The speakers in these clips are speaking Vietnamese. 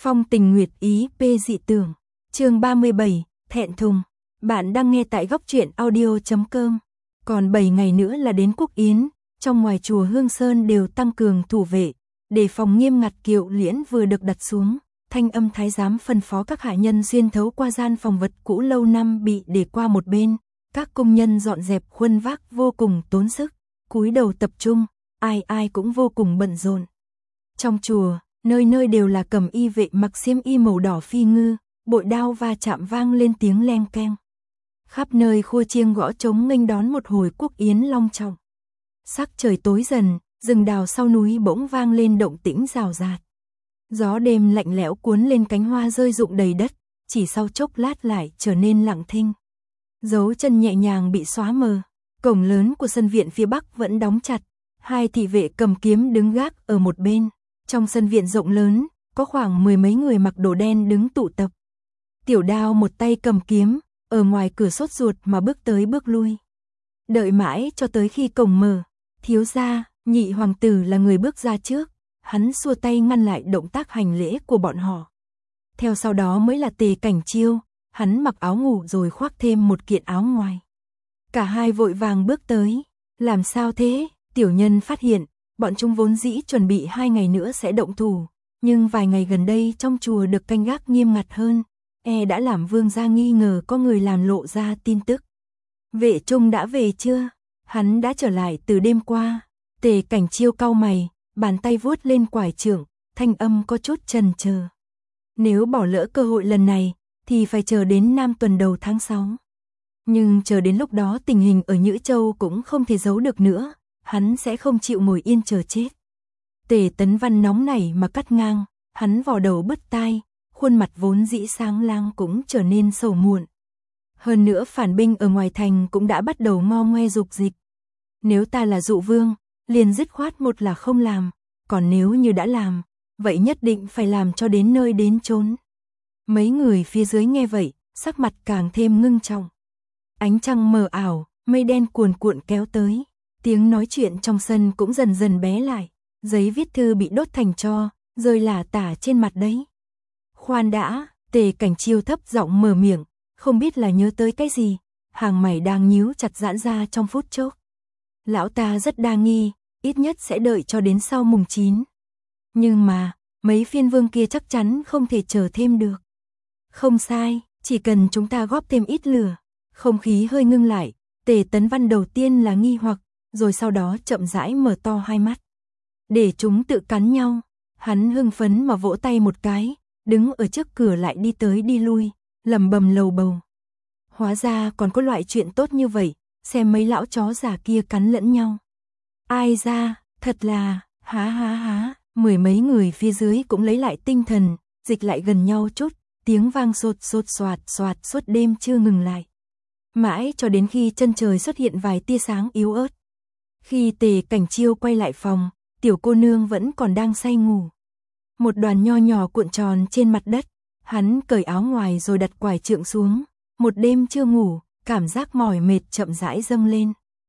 Phong tình nguyệt ý p dị tưởng. Chương 37, thẹn thùng. Bạn đang nghe tại góc truyện audio.com. Còn 7 ngày nữa là đến Quốc Yến, trong ngoài chùa Hương Sơn đều tăng cường thủ vệ, đề phòng nghiêm ngặt. Kiệu liễn vừa được đặt xuống, thanh âm thái giám phân phó các hạ nhân xuyên thấu qua gian phòng vật cũ lâu năm bị để qua một bên. Các công nhân dọn dẹp khuân vác vô cùng tốn sức, cúi đầu tập trung, ai ai cũng vô cùng bận rộn. Trong chùa, nơi nơi đều là cầm y vệ mặc xiêm y màu đỏ phi ngư, bội đao va chạm vang lên tiếng leng keng. Khắp nơi khua chiêng gõ trống nghênh đón một hồi Quốc Yến long trọng. Sắc trời tối dần, rừng đào sau núi bỗng vang lên động tĩnh rào rạt. Gió đêm lạnh lẽo cuốn lên cánh hoa rơi rụng đầy đất, chỉ sau chốc lát lại trở nên lặng thinh. Dấu chân nhẹ nhàng bị xóa mờ, cổng lớn của sân viện phía bắc vẫn đóng chặt, hai thị vệ cầm kiếm đứng gác ở một bên. Trong sân viện rộng lớn, có khoảng 10 mấy người mặc đồ đen đứng tụ tập. Tiểu Đao một tay cầm kiếm, ở ngoài cửa sốt ruột mà bước tới bước lui. Đợi mãi cho tới khi cổng mở, thiếu gia, nhị hoàng tử là người bước ra trước, hắn xua tay ngăn lại động tác hành lễ của bọn họ. Theo sau đó mới là Tề Cảnh Chiêu, hắn mặc áo ngủ rồi khoác thêm một kiện áo ngoài. Cả hai vội vàng bước tới, làm sao thế? Tiểu nhân phát hiện, bọn chúng vốn dĩ chuẩn bị 2 ngày nữa sẽ động thủ, nhưng vài ngày gần đây trong chùa được canh gác nghiêm ngặt hơn, đã làm vương gia nghi ngờ có người làm lộ ra tin tức. Vệ Trung đã về chưa? Hắn đã trở lại từ đêm qua. Tề Cảnh Chiêu cau mày, bàn tay vuốt lên quải trượng, thanh âm có chút chần chờ. Nếu bỏ lỡ cơ hội lần này, thì phải chờ đến nam tuần đầu tháng 6. Nhưng chờ đến lúc đó tình hình ở Nhữ Châu cũng không thể giấu được nữa, hắn sẽ không chịu ngồi yên chờ chết. Tề Tấn Văn nóng nảy mà cắt ngang, hắn vò đầu bứt tai, khuôn mặt vốn dĩ sáng lang cũng trở nên sầu muộn. Hơn nữa phản binh ở ngoài thành cũng đã bắt đầu ngo ngoe dục dịch. Nếu ta là Dụ Vương, liền dứt khoát một là không làm, còn nếu như đã làm, vậy nhất định phải làm cho đến nơi đến chốn. Mấy người phía dưới nghe vậy, sắc mặt càng thêm ngưng trọng. Ánh trăng mờ ảo, mây đen cuồn cuộn kéo tới, tiếng nói chuyện trong sân cũng dần dần bé lại, giấy viết thư bị đốt thành tro, rơi lả tả trên mặt đấy. Khoan đã, Tề Cảnh Chiêu thấp giọng mở miệng, không biết là nhớ tới cái gì, hàng mày đang nhíu chặt giãn ra trong phút chốc. Lão ta rất đa nghi, ít nhất sẽ đợi cho đến sau mùng 9. Nhưng mà, mấy phiên vương kia chắc chắn không thể chờ thêm được. Không sai, chỉ cần chúng ta góp thêm ít lửa. Không khí hơi ngưng lại, Tề Tấn Văn đầu tiên là nghi hoặc, rồi sau đó chậm rãi mở to hai mắt. Để chúng tự cắn nhau, hắn hưng phấn mà vỗ tay một cái, đứng ở trước cửa lại đi tới đi lui, lẩm bẩm lầu bầu. Hóa ra còn có loại chuyện tốt như vậy, xem mấy lão chó già kia cắn lẫn nhau. Ai ra, thật là, há, 10 mấy người phía dưới cũng lấy lại tinh thần, dịch lại gần nhau chút, tiếng vang sột soạt suốt đêm chưa ngừng lại. Mãi cho đến khi chân trời xuất hiện vài tia sáng yếu ớt. Khi Tề Cảnh Chiêu quay lại phòng, tiểu cô nương vẫn còn đang say ngủ. Một đoàn nho nhỏ cuộn tròn trên mặt đất, hắn cởi áo ngoài rồi đặt quải trượng xuống. Một đêm chưa ngủ, cảm giác mỏi mệt chậm rãi dâng lên.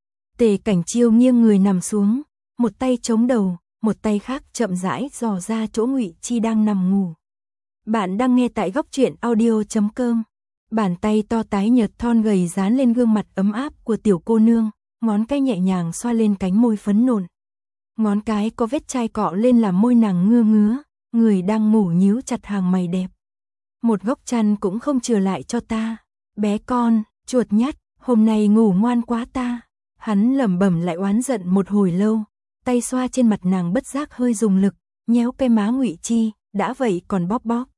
Tề Cảnh Chiêu nghiêng người nằm xuống, một tay chống đầu, một tay khác chậm rãi dò ra chỗ Ngụy Chi đang nằm ngủ. Bạn đang nghe tại góc truyện audio.com. Bàn tay to tái nhợt thon gầy dán lên gương mặt ấm áp của tiểu cô nương, ngón cái nhẹ nhàng xoa lên cánh môi phấn nộn. Ngón cái có vết chai cọ lên làm môi nàng ngứa ngứa, người đang ngủ nhíu chặt hàng mày đẹp. Một góc chăn cũng không chừa lại cho ta, bé con, chuột nhắt, hôm nay ngủ ngoan quá ta. Hắn lẩm bẩm lại oán giận một hồi lâu, tay xoa trên mặt nàng bất giác hơi dùng lực, nhéo cái má Ngụy Chi, đã vậy còn bóp bóp.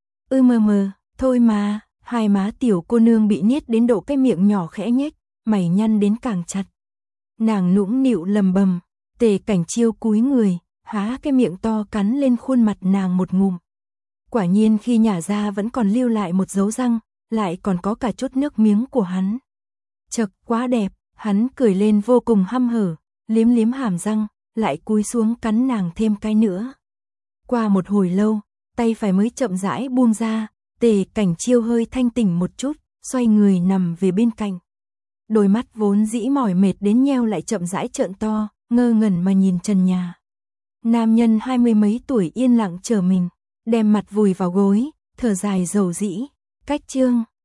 Mờ, thôi mà. Hai má tiểu cô nương bị niết đến độ cái miệng nhỏ khẽ nhếch, mày nhăn đến càng chặt. Nàng nũng nịu lầm bầm, Tề Cảnh Chiêu cúi người, há cái miệng to cắn lên khuôn mặt nàng một ngụm. Quả nhiên khi nhả ra vẫn còn lưu lại một dấu răng, lại còn có cả chút nước miếng của hắn. Chật, quá đẹp, hắn cười lên vô cùng hăm hở, liếm hàm răng, lại cúi xuống cắn nàng thêm cái nữa. Qua một hồi lâu, tay phải mới chậm rãi buông ra. Tề Cảnh Chiêu hơi thanh tỉnh một chút, xoay người nằm về bên cạnh. Đôi mắt vốn dĩ mỏi mệt đến nheo lại chậm rãi trợn to, ngơ ngẩn mà nhìn trần nhà. Nam nhân 20 mấy tuổi yên lặng chờ mình, đem mặt vùi vào gối, thở dài dầu dĩ. Cách chương